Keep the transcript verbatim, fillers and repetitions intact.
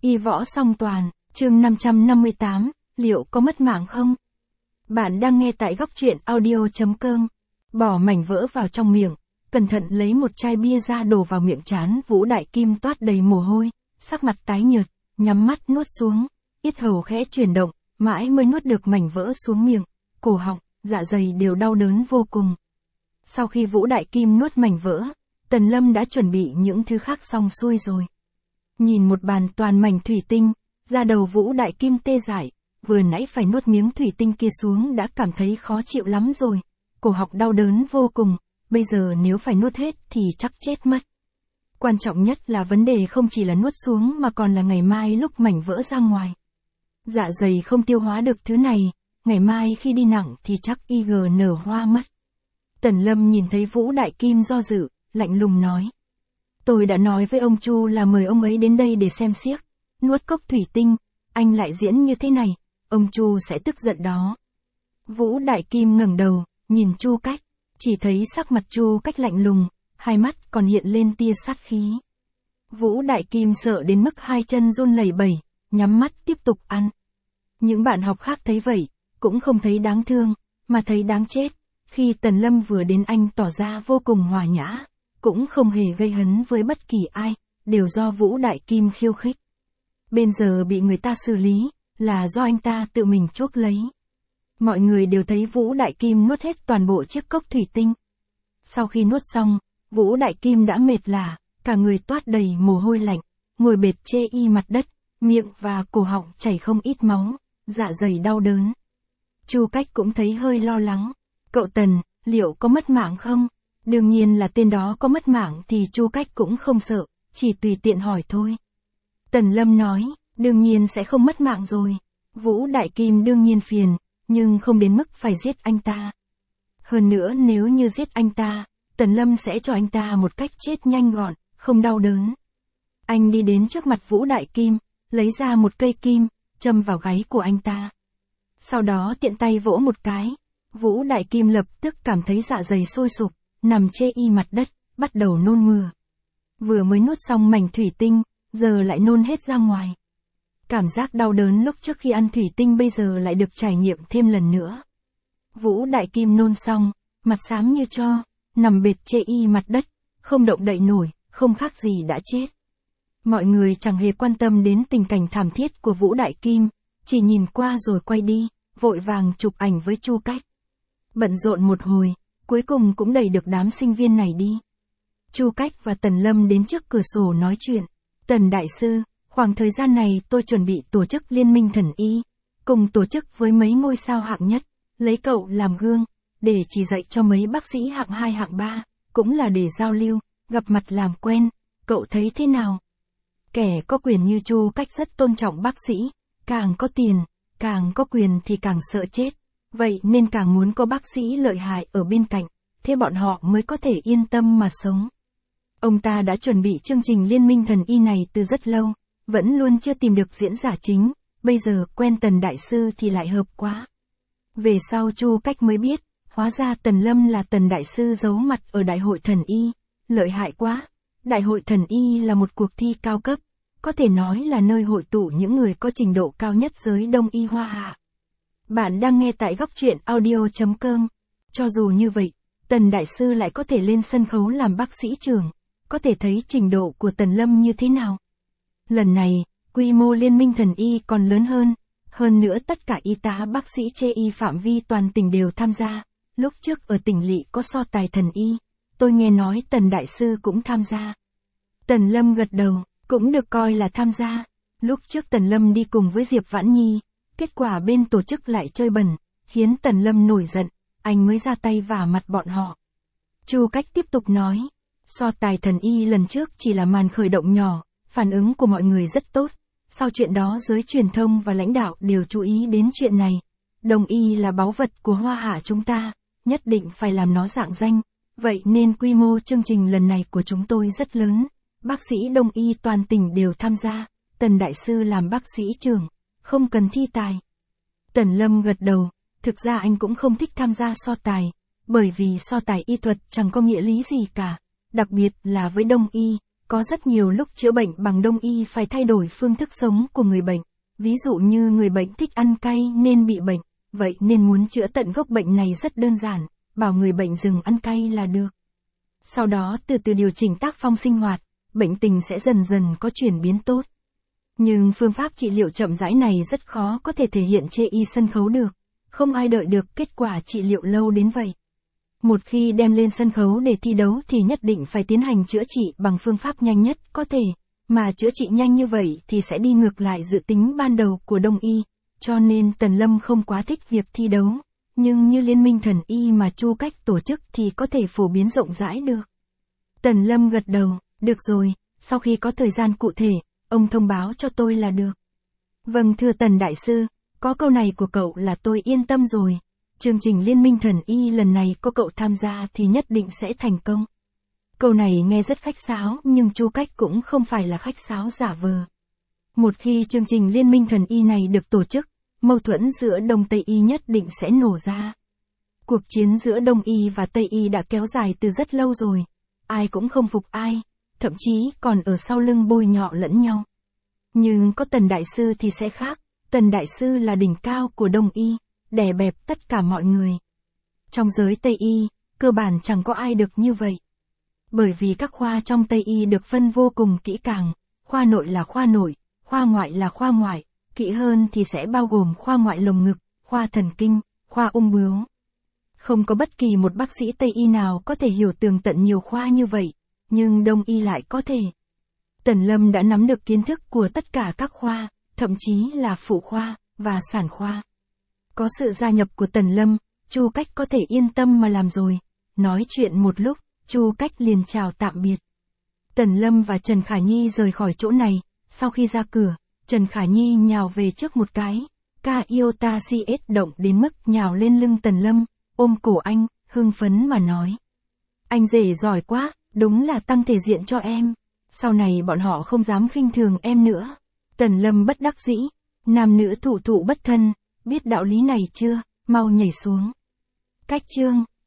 Y võ song toàn, chương năm trăm năm mươi tám, liệu có mất mạng không? Bạn đang nghe tại góc truyện audio chấm com. Bỏ mảnh vỡ vào trong miệng, cẩn thận lấy một chai bia ra đổ vào miệng trán Vũ Đại Kim toát đầy mồ hôi, sắc mặt tái nhợt, nhắm mắt nuốt xuống, yết hầu khẽ chuyển động, mãi mới nuốt được mảnh vỡ xuống miệng, cổ họng, dạ dày đều đau đớn vô cùng. Sau khi Vũ Đại Kim nuốt mảnh vỡ, Tần Lâm đã chuẩn bị những thứ khác xong xuôi rồi. Nhìn một bàn toàn mảnh thủy tinh, da đầu Vũ Đại Kim tê dại, vừa nãy phải nuốt miếng thủy tinh kia xuống đã cảm thấy khó chịu lắm rồi, cổ họng đau đớn vô cùng, bây giờ nếu phải nuốt hết thì chắc chết mất. Quan trọng nhất là vấn đề không chỉ là nuốt xuống mà còn là ngày mai lúc mảnh vỡ ra ngoài. Dạ dày không tiêu hóa được thứ này, ngày mai khi đi nặng thì chắc y gờ nở hoa mất. Tần Lâm nhìn thấy Vũ Đại Kim do dự, lạnh lùng nói. Tôi đã nói với ông Chu là mời ông ấy đến đây để xem xiếc, nuốt cốc thủy tinh, anh lại diễn như thế này, ông Chu sẽ tức giận đó. Vũ Đại Kim ngẩng đầu, nhìn Chu Cách, chỉ thấy sắc mặt Chu Cách lạnh lùng, hai mắt còn hiện lên tia sát khí. Vũ Đại Kim sợ đến mức hai chân run lẩy bẩy, nhắm mắt tiếp tục ăn. Những bạn học khác thấy vậy, cũng không thấy đáng thương, mà thấy đáng chết. Khi Tần Lâm vừa đến anh tỏ ra vô cùng hòa nhã, cũng không hề gây hấn với bất kỳ ai, đều do Vũ Đại Kim khiêu khích. Bây giờ bị người ta xử lý, là do anh ta tự mình chuốc lấy. Mọi người đều thấy Vũ Đại Kim nuốt hết toàn bộ chiếc cốc thủy tinh. Sau khi nuốt xong, Vũ Đại Kim đã mệt lả, cả người toát đầy mồ hôi lạnh, ngồi bệt chê y mặt đất, miệng và cổ họng chảy không ít máu, dạ dày đau đớn. Chu Cách cũng thấy hơi lo lắng. Cậu Tần, liệu có mất mạng không? Đương nhiên là tên đó có mất mạng thì Chu Cách cũng không sợ, chỉ tùy tiện hỏi thôi. Tần Lâm nói, đương nhiên sẽ không mất mạng rồi. Vũ Đại Kim đương nhiên phiền, nhưng không đến mức phải giết anh ta. Hơn nữa nếu như giết anh ta, Tần Lâm sẽ cho anh ta một cách chết nhanh gọn, không đau đớn. Anh đi đến trước mặt Vũ Đại Kim, lấy ra một cây kim, châm vào gáy của anh ta. Sau đó tiện tay vỗ một cái. Vũ Đại Kim lập tức cảm thấy dạ dày sôi sục, nằm chê y mặt đất, bắt đầu nôn mửa. Vừa mới nuốt xong mảnh thủy tinh, giờ lại nôn hết ra ngoài. Cảm giác đau đớn lúc trước khi ăn thủy tinh bây giờ lại được trải nghiệm thêm lần nữa. Vũ Đại Kim nôn xong, mặt xám như tro, nằm bệt chê y mặt đất, không động đậy nổi, không khác gì đã chết. Mọi người chẳng hề quan tâm đến tình cảnh thảm thiết của Vũ Đại Kim, chỉ nhìn qua rồi quay đi, vội vàng chụp ảnh với Chu Cách. Bận rộn một hồi, cuối cùng cũng đẩy được đám sinh viên này đi. Chu Cách và Tần Lâm đến trước cửa sổ nói chuyện. Tần Đại Sư, khoảng thời gian này tôi chuẩn bị tổ chức Liên minh Thần Y, cùng tổ chức với mấy ngôi sao hạng nhất, lấy cậu làm gương, để chỉ dạy cho mấy bác sĩ hạng hai hạng ba, cũng là để giao lưu, gặp mặt làm quen, cậu thấy thế nào? Kẻ có quyền như Chu Cách rất tôn trọng bác sĩ, càng có tiền, càng có quyền thì càng sợ chết. Vậy nên càng muốn có bác sĩ lợi hại ở bên cạnh, thế bọn họ mới có thể yên tâm mà sống. Ông ta đã chuẩn bị chương trình Liên minh Thần Y này từ rất lâu, vẫn luôn chưa tìm được diễn giả chính, bây giờ quen Tần Đại Sư thì lại hợp quá. Về sau Chu Cách mới biết, hóa ra Tần Lâm là Tần Đại Sư giấu mặt ở Đại hội Thần Y, lợi hại quá. Đại hội Thần Y là một cuộc thi cao cấp, có thể nói là nơi hội tụ những người có trình độ cao nhất giới Đông Y Hoa Hạ. Bạn đang nghe tại góc truyện audio chấm com. Cho dù như vậy, Tần Đại Sư lại có thể lên sân khấu làm bác sĩ trưởng, có thể thấy trình độ của Tần Lâm như thế nào. Lần này, quy mô Liên minh Thần Y còn lớn hơn, hơn nữa tất cả y tá bác sĩ chê y phạm vi toàn tỉnh đều tham gia. Lúc trước ở tỉnh lỵ có so tài thần y, tôi nghe nói Tần Đại Sư cũng tham gia. Tần Lâm gật đầu, cũng được coi là tham gia. Lúc trước Tần Lâm đi cùng với Diệp Vãn Nhi, kết quả bên tổ chức lại chơi bẩn, khiến Tần Lâm nổi giận, anh mới ra tay vả mặt bọn họ. Chu Cách tiếp tục nói, so tài thần y lần trước chỉ là màn khởi động nhỏ, phản ứng của mọi người rất tốt. Sau chuyện đó giới truyền thông và lãnh đạo đều chú ý đến chuyện này. Đông y là báu vật của Hoa Hạ chúng ta, nhất định phải làm nó rạng danh. Vậy nên quy mô chương trình lần này của chúng tôi rất lớn. Bác sĩ Đông y toàn tỉnh đều tham gia, Tần Đại Sư làm bác sĩ trưởng, không cần thi tài. Tần Lâm gật đầu, thực ra anh cũng không thích tham gia so tài, bởi vì so tài y thuật chẳng có nghĩa lý gì cả, đặc biệt là với Đông y, có rất nhiều lúc chữa bệnh bằng đông y phải thay đổi phương thức sống của người bệnh. Ví dụ như người bệnh thích ăn cay nên bị bệnh, vậy nên muốn chữa tận gốc bệnh này rất đơn giản, bảo người bệnh dừng ăn cay là được. Sau đó từ từ điều chỉnh tác phong sinh hoạt, bệnh tình sẽ dần dần có chuyển biến tốt. Nhưng phương pháp trị liệu chậm rãi này rất khó có thể thể hiện trên y sân khấu được, không ai đợi được kết quả trị liệu lâu đến vậy. Một khi đem lên sân khấu để thi đấu thì nhất định phải tiến hành chữa trị bằng phương pháp nhanh nhất có thể, mà chữa trị nhanh như vậy thì sẽ đi ngược lại dự tính ban đầu của đông y, cho nên Tần Lâm không quá thích việc thi đấu, nhưng như Liên minh thần y mà Chu Cách tổ chức thì có thể phổ biến rộng rãi được. Tần Lâm gật đầu, được rồi, sau khi có thời gian cụ thể, ông thông báo cho tôi là được. Vâng thưa Tần Đại Sư, có câu này của cậu là tôi yên tâm rồi. Chương trình Liên minh thần y lần này có cậu tham gia thì nhất định sẽ thành công. Câu này nghe rất khách sáo nhưng Chu Cách cũng không phải là khách sáo giả vờ. Một khi chương trình Liên minh thần y này được tổ chức, mâu thuẫn giữa Đông Tây y nhất định sẽ nổ ra. Cuộc chiến giữa Đông y và Tây y đã kéo dài từ rất lâu rồi. Ai cũng không phục ai, thậm chí còn ở sau lưng bôi nhọ lẫn nhau. Nhưng có Tần Đại Sư thì sẽ khác, Tần Đại Sư là đỉnh cao của Đông y, đè bẹp tất cả mọi người. Trong giới Tây y, cơ bản chẳng có ai được như vậy. Bởi vì các khoa trong Tây y được phân vô cùng kỹ càng, khoa nội là khoa nội, khoa ngoại là khoa ngoại, kỹ hơn thì sẽ bao gồm khoa ngoại lồng ngực, khoa thần kinh, khoa ung bướu. Không có bất kỳ một bác sĩ Tây y nào có thể hiểu tường tận nhiều khoa như vậy, nhưng Đông y lại có thể. Tần Lâm đã nắm được kiến thức của tất cả các khoa, thậm chí là phụ khoa và sản khoa. Có sự gia nhập của Tần Lâm, Chu Cách có thể yên tâm mà làm rồi. Nói chuyện một lúc, Chu Cách liền chào tạm biệt. Tần Lâm và Trần Khả Nhi rời khỏi chỗ này, sau khi ra cửa, Trần Khả Nhi nhào về trước một cái, ca iota cs động đến mức nhào lên lưng Tần Lâm, ôm cổ anh, hưng phấn mà nói. Anh rể giỏi quá, đúng là tăng thể diện cho em. Sau này bọn họ không dám khinh thường em nữa. Tần Lâm bất đắc dĩ, nam nữ thụ thụ bất thân, biết đạo lý này chưa, mau nhảy xuống. Cách chương